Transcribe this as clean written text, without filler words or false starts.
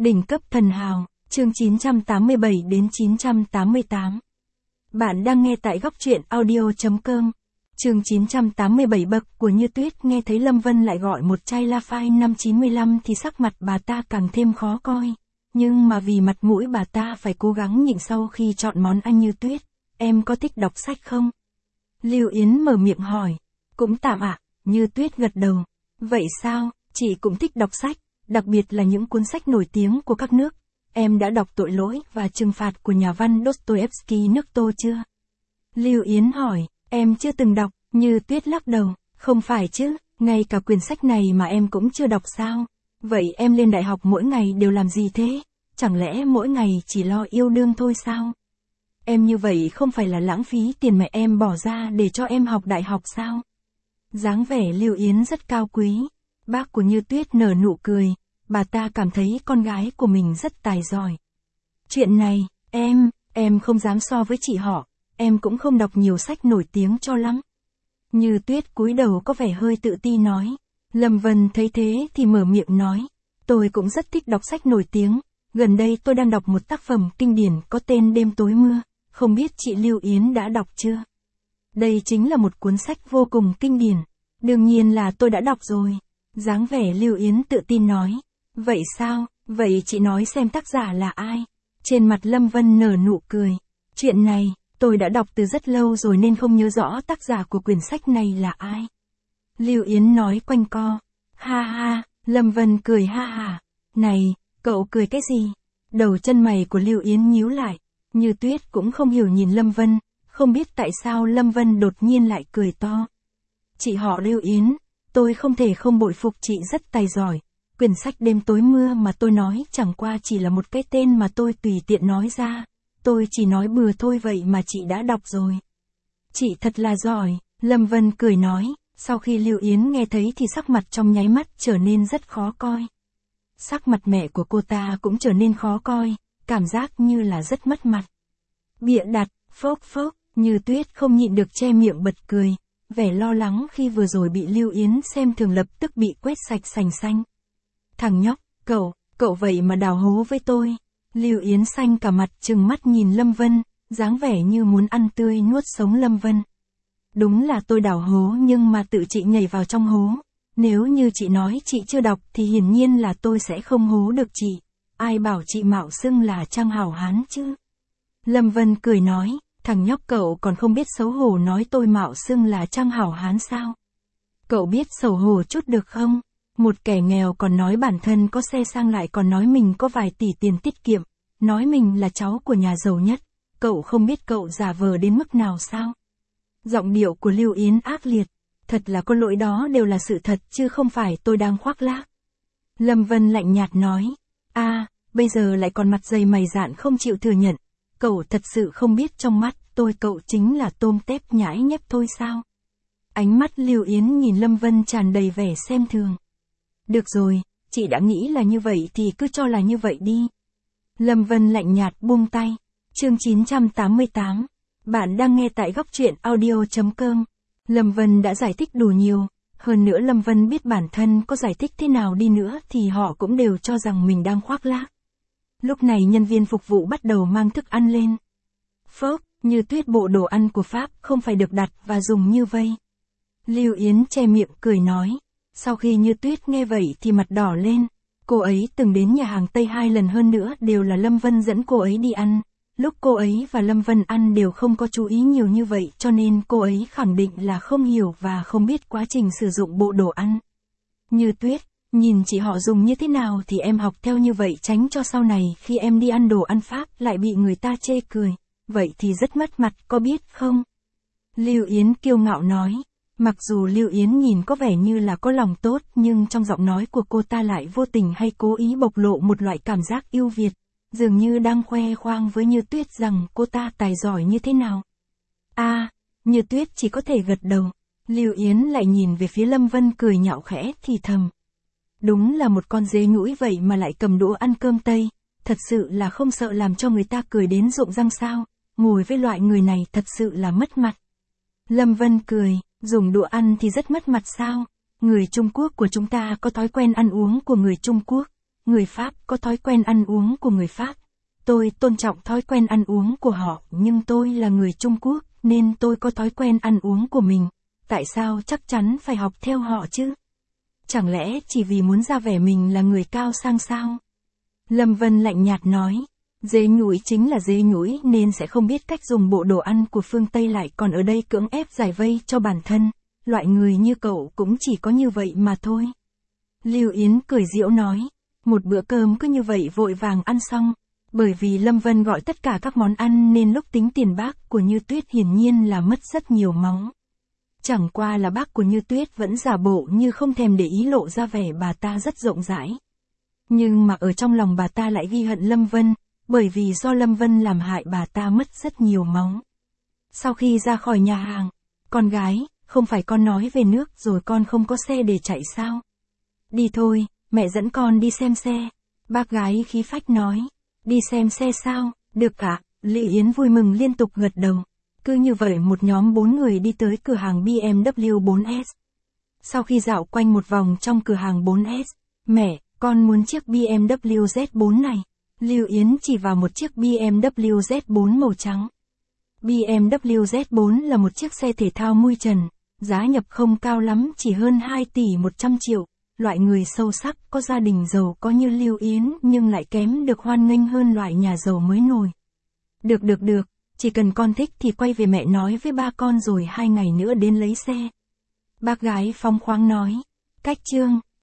Đỉnh cấp thần hào, chương 987 đến 988. Bạn đang nghe tại góc truyện audio.com. Chương 987 bậc của Như Tuyết nghe thấy Lâm Vân lại gọi một chai Lafite 595 thì sắc mặt bà ta càng thêm khó coi. Nhưng mà vì mặt mũi bà ta phải cố gắng nhịn sau khi chọn món ăn Như Tuyết. Em có thích đọc sách không? Lưu Yến mở miệng hỏi. Cũng tạm ạ, Như Tuyết gật đầu. Vậy sao, chị cũng thích đọc sách, đặc biệt là những cuốn sách nổi tiếng của các nước. Em đã đọc Tội lỗi và trừng phạt của nhà văn Dostoevsky nước Tô chưa? Lưu Yến hỏi, em chưa từng đọc, Như Tuyết lắc đầu, không phải chứ, ngay cả quyển sách này mà em cũng chưa đọc sao? Vậy em lên đại học mỗi ngày đều làm gì thế? Chẳng lẽ mỗi ngày chỉ lo yêu đương thôi sao? Em như vậy không phải là lãng phí tiền mẹ em bỏ ra để cho em học đại học sao? Dáng vẻ Lưu Yến rất cao quý. Bác của Như Tuyết nở nụ cười, bà ta cảm thấy con gái của mình rất tài giỏi. Chuyện này, em không dám so với chị họ, em cũng không đọc nhiều sách nổi tiếng cho lắm. Như Tuyết cúi đầu có vẻ hơi tự ti nói. Lâm Vân thấy thế thì mở miệng nói, tôi cũng rất thích đọc sách nổi tiếng, gần đây tôi đang đọc một tác phẩm kinh điển có tên Đêm tối mưa, không biết chị Lưu Yến đã đọc chưa? Đây chính là một cuốn sách vô cùng kinh điển, đương nhiên là tôi đã đọc rồi. Dáng vẻ Lưu Yến tự tin nói. Vậy sao, vậy chị nói xem tác giả là ai? Trên mặt Lâm Vân nở nụ cười. Chuyện này, tôi đã đọc từ rất lâu rồi nên không nhớ rõ tác giả của quyển sách này là ai. Lưu Yến nói quanh co. Ha ha, Lâm Vân cười ha ha. Này, cậu cười cái gì? Đầu chân mày của Lưu Yến nhíu lại. Như Tuyết cũng không hiểu nhìn Lâm Vân, không biết tại sao Lâm Vân đột nhiên lại cười to. Chị họ Lưu Yến, tôi không thể không bội phục chị rất tài giỏi. Quyển sách Đêm tối mưa mà tôi nói chẳng qua chỉ là một cái tên mà tôi tùy tiện nói ra. Tôi chỉ nói bừa thôi vậy mà chị đã đọc rồi. Chị thật là giỏi, Lâm Vân cười nói. Sau khi Lưu Yến nghe thấy thì sắc mặt trong nháy mắt trở nên rất khó coi. Sắc mặt mẹ của cô ta cũng trở nên khó coi, cảm giác như là rất mất mặt. Bịa đặt, phốc phốc, Như Tuyết không nhịn được che miệng bật cười. Vẻ lo lắng khi vừa rồi bị Lưu Yến xem thường lập tức bị quét sạch sành xanh. Thằng nhóc, cậu vậy mà đào hố với tôi. Lưu Yến xanh cả mặt trừng mắt nhìn Lâm Vân, dáng vẻ như muốn ăn tươi nuốt sống Lâm Vân. Đúng là tôi đào hố nhưng mà tự chị nhảy vào trong hố. Nếu như chị nói chị chưa đọc thì hiển nhiên là tôi sẽ không hố được chị. Ai bảo chị mạo xưng là Trang Hảo Hán chứ? Lâm Vân cười nói, thằng nhóc cậu còn không biết xấu hổ nói tôi mạo xưng là Trang Hảo Hán sao? Cậu biết xấu hổ chút được không? Một kẻ nghèo còn nói bản thân có xe sang lại còn nói mình có vài tỷ tiền tiết kiệm, nói mình là cháu của nhà giàu nhất, cậu không biết cậu giả vờ đến mức nào sao? Giọng điệu của Lưu Yến ác liệt, thật là có lỗi đó đều là sự thật chứ không phải tôi đang khoác lác. Lâm Vân lạnh nhạt nói, bây giờ lại còn mặt dày mày dạn không chịu thừa nhận, cậu thật sự không biết trong mắt tôi cậu chính là tôm tép nhãi nhép thôi sao? Ánh mắt Lưu Yến nhìn Lâm Vân tràn đầy vẻ xem thường. Được rồi, chị đã nghĩ là như vậy thì cứ cho là như vậy đi. Lâm Vân lạnh nhạt buông tay. Chương 988. Bạn đang nghe tại góc truyện audio.com. Lâm Vân đã giải thích đủ nhiều. Hơn nữa Lâm Vân biết bản thân có giải thích thế nào đi nữa thì họ cũng đều cho rằng mình đang khoác lác. Lúc này nhân viên phục vụ bắt đầu mang thức ăn lên. Phốc, Như Tuyết bộ đồ ăn của Pháp không phải được đặt và dùng như vây. Lưu Yến che miệng cười nói. Sau khi Như Tuyết nghe vậy thì mặt đỏ lên. Cô ấy từng đến nhà hàng Tây 2 lần hơn nữa đều là Lâm Vân dẫn cô ấy đi ăn. Lúc cô ấy và Lâm Vân ăn đều không có chú ý nhiều như vậy cho nên cô ấy khẳng định là không hiểu và không biết quá trình sử dụng bộ đồ ăn. Như Tuyết, nhìn chị họ dùng như thế nào thì em học theo như vậy tránh cho sau này khi em đi ăn đồ ăn Pháp lại bị người ta chê cười. Vậy thì rất mất mặt có biết không? Lưu Yến kiêu ngạo nói. Mặc dù Lưu Yến nhìn có vẻ như là có lòng tốt nhưng trong giọng nói của cô ta lại vô tình hay cố ý bộc lộ một loại cảm giác ưu việt, dường như đang khoe khoang với Như Tuyết rằng cô ta tài giỏi như thế nào. Như Tuyết chỉ có thể gật đầu. Lưu Yến lại nhìn về phía Lâm Vân cười nhạo khẽ thì thầm. Đúng là một con dế nhũi vậy mà lại cầm đũa ăn cơm Tây, thật sự là không sợ làm cho người ta cười đến rụng răng sao, ngồi với loại người này thật sự là mất mặt. Lâm Vân cười. Dùng đũa ăn thì rất mất mặt sao? Người Trung Quốc của chúng ta có thói quen ăn uống của người Trung Quốc. người Pháp có thói quen ăn uống của người Pháp. Tôi tôn trọng thói quen ăn uống của họ, nhưng tôi là người Trung Quốc, nên tôi có thói quen ăn uống của mình. Tại sao chắc chắn phải học theo họ chứ? Chẳng lẽ chỉ vì muốn ra vẻ mình là người cao sang sao? Lâm Vân lạnh nhạt nói. Dế nhũi chính là dế nhũi nên sẽ không biết cách dùng bộ đồ ăn của phương Tây, lại còn ở đây cưỡng ép giải vây cho bản thân. Loại người như cậu cũng chỉ có như vậy mà thôi. Lưu Yến cười giễu nói. Một bữa cơm cứ như vậy vội vàng ăn xong. Bởi vì Lâm Vân gọi tất cả các món ăn nên lúc tính tiền bác của Như Tuyết hiển nhiên là mất rất nhiều máu. Chẳng qua là bác của Như Tuyết vẫn giả bộ như không thèm để ý, lộ ra vẻ bà ta rất rộng rãi. Nhưng mà ở trong lòng bà ta lại ghi hận Lâm Vân, bởi vì do Lâm Vân làm hại bà ta mất rất nhiều máu. Sau khi ra khỏi nhà hàng, con gái, không phải con nói về nước rồi con không có xe để chạy sao? Đi thôi, mẹ dẫn con đi xem xe. Bác gái khí phách nói. Đi xem xe sao? Được ạ. Lý Yến vui mừng liên tục gật đầu. Cứ như vậy một nhóm 4 người đi tới cửa hàng BMW 4S. Sau khi dạo quanh một vòng trong cửa hàng 4S, mẹ, con muốn chiếc BMW Z4 này. Lưu Yến chỉ vào một chiếc BMW Z4 màu trắng. BMW Z4 là một chiếc xe thể thao mui trần, giá nhập không cao lắm, chỉ hơn 2 tỷ 100 triệu. Loại người sâu sắc, có gia đình giàu có như Lưu Yến nhưng lại kém được hoan nghênh hơn loại nhà giàu mới nổi. Được, chỉ cần con thích thì quay về mẹ nói với ba con rồi 2 ngày nữa đến lấy xe. Bác gái phóng khoáng nói. Cách chương